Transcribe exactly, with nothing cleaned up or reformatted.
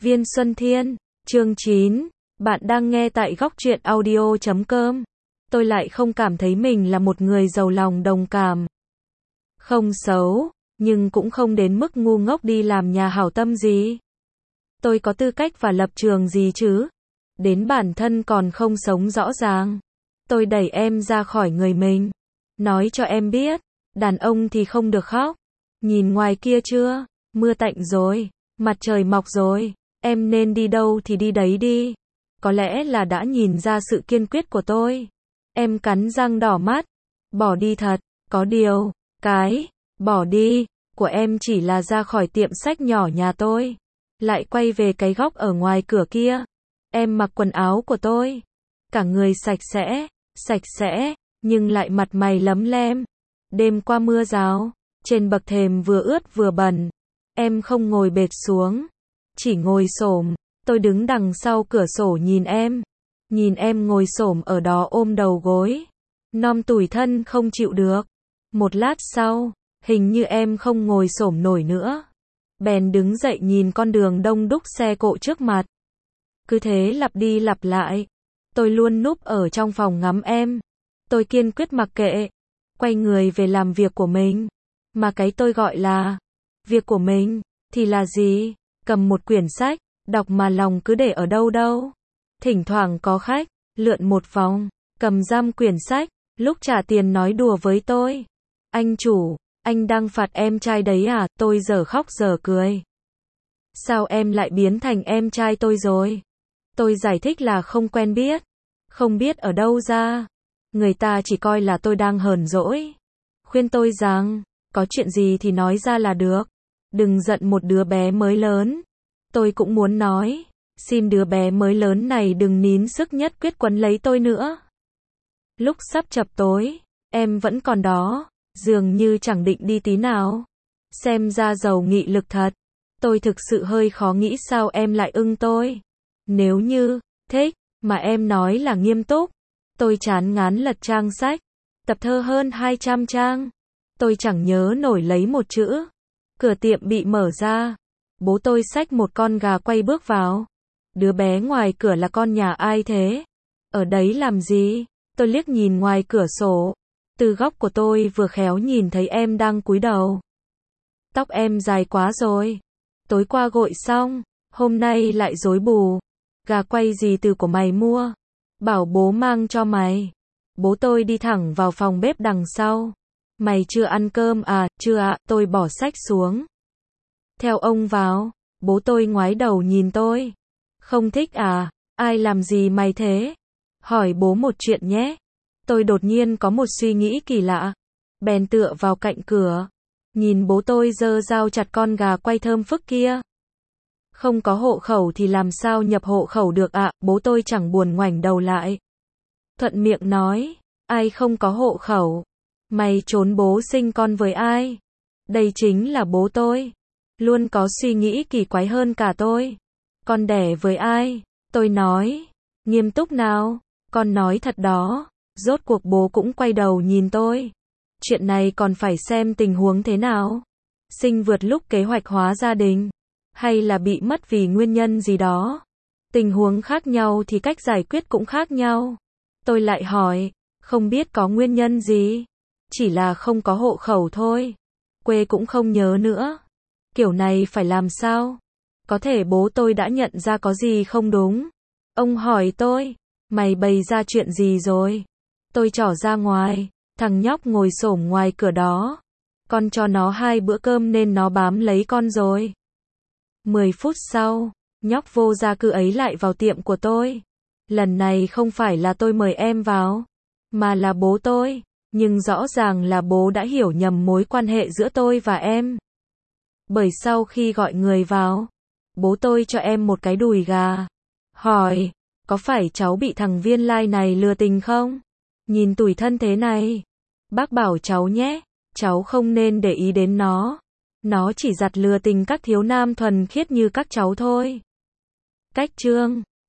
Viên Xuân Thiên, chương chín. Bạn đang nghe tại góc truyện audio chấm com. Tôi lại không cảm thấy mình là một người giàu lòng đồng cảm. Không xấu, nhưng cũng không đến mức ngu ngốc đi làm nhà hảo tâm gì. Tôi có tư cách và lập trường gì chứ? Đến bản thân còn không sống rõ ràng. Tôi đẩy em ra khỏi người mình. Nói cho em biết, đàn ông thì không được khóc. Nhìn ngoài kia chưa? Mưa tạnh rồi, mặt trời mọc rồi, em nên đi đâu thì đi đấy đi. Có lẽ là đã nhìn ra sự kiên quyết của tôi. Em cắn răng đỏ mắt. Bỏ đi thật, có điều, cái, bỏ đi, của em chỉ là ra khỏi tiệm sách nhỏ nhà tôi. Lại quay về cái góc ở ngoài cửa kia. Em mặc quần áo của tôi. Cả người sạch sẽ, sạch sẽ, nhưng lại mặt mày lấm lem. Đêm qua mưa rào, trên bậc thềm vừa ướt vừa bẩn. Em không ngồi bệt xuống, chỉ ngồi xổm. Tôi đứng đằng sau cửa sổ nhìn em. Nhìn em ngồi xổm ở đó ôm đầu gối. Nom tủi thân không chịu được. Một lát sau, hình như em không ngồi xổm nổi nữa. Bèn đứng dậy nhìn con đường đông đúc xe cộ trước mặt. Cứ thế lặp đi lặp lại. Tôi luôn núp ở trong phòng ngắm em. Tôi kiên quyết mặc kệ. Quay người về làm việc của mình. Mà cái tôi gọi là việc của mình, thì là gì? Cầm một quyển sách, đọc mà lòng cứ để ở đâu đâu. Thỉnh thoảng có khách, lượn một vòng, cầm giam quyển sách, lúc trả tiền nói đùa với tôi. Anh chủ, anh đang phạt em trai đấy à? Tôi giờ khóc giờ cười. Sao em lại biến thành em trai tôi rồi? Tôi giải thích là không quen biết. Không biết ở đâu ra. Người ta chỉ coi là tôi đang hờn dỗi. Khuyên tôi rằng, có chuyện gì thì nói ra là được. Đừng giận một đứa bé mới lớn. Tôi cũng muốn nói, xin đứa bé mới lớn này đừng nín sức nhất quyết quấn lấy tôi nữa. Lúc sắp chập tối, em vẫn còn đó, dường như chẳng định đi tí nào. Xem ra giàu nghị lực thật. Tôi thực sự hơi khó nghĩ sao em lại ưng tôi. Nếu như, thích, mà em nói là nghiêm túc. Tôi chán ngán lật trang sách. Tập thơ hơn hai trăm trang. Tôi chẳng nhớ nổi lấy một chữ. Cửa tiệm bị mở ra. Bố tôi xách một con gà quay bước vào. Đứa bé ngoài cửa là con nhà ai thế? Ở đấy làm gì? Tôi liếc nhìn ngoài cửa sổ. Từ góc của tôi vừa khéo nhìn thấy em đang cúi đầu. Tóc em dài quá rồi. Tối qua gội xong, hôm nay lại rối bù. Gà quay gì từ của mày mua? Bảo bố mang cho mày. Bố tôi đi thẳng vào phòng bếp đằng sau. Mày chưa ăn cơm à? Chưa ạ. Tôi bỏ sách xuống. Theo ông vào. Bố tôi ngoái đầu nhìn tôi. Không thích à? Ai làm gì mày thế? Hỏi bố một chuyện nhé. Tôi đột nhiên có một suy nghĩ kỳ lạ. Bèn tựa vào cạnh cửa. Nhìn bố tôi giơ dao chặt con gà quay thơm phức kia. Không có hộ khẩu thì làm sao nhập hộ khẩu được ạ? Bố tôi chẳng buồn ngoảnh đầu lại. Thuận miệng nói. Ai không có hộ khẩu? Mày trốn bố sinh con với ai? Đây chính là bố tôi. Luôn có suy nghĩ kỳ quái hơn cả tôi. Con đẻ với ai? Tôi nói. Nghiêm túc nào? Con nói thật đó. Rốt cuộc bố cũng quay đầu nhìn tôi. Chuyện này còn phải xem tình huống thế nào. Sinh vượt lúc kế hoạch hóa gia đình. Hay là bị mất vì nguyên nhân gì đó. Tình huống khác nhau thì cách giải quyết cũng khác nhau. Tôi lại hỏi. Không biết có nguyên nhân gì? Chỉ là không có hộ khẩu thôi. Quê cũng không nhớ nữa. Kiểu này phải làm sao? Có thể bố tôi đã nhận ra có gì không đúng. Ông hỏi tôi. Mày bày ra chuyện gì rồi? Tôi trỏ ra ngoài. Thằng nhóc ngồi xổm ngoài cửa đó. Con cho nó hai bữa cơm nên nó bám lấy con rồi. Mười phút sau, nhóc vô gia cư ấy lại vào tiệm của tôi. Lần này không phải là tôi mời em vào, mà là bố tôi. Nhưng rõ ràng là bố đã hiểu nhầm mối quan hệ giữa tôi và em. Bởi sau khi gọi người vào, bố tôi cho em một cái đùi gà. Hỏi, có phải cháu bị thằng Viên Lai này lừa tình không? Nhìn tủi thân thế này. Bác bảo cháu nhé, cháu không nên để ý đến nó. Nó chỉ giặt lừa tình các thiếu nam thuần khiết như các cháu thôi. Cách chương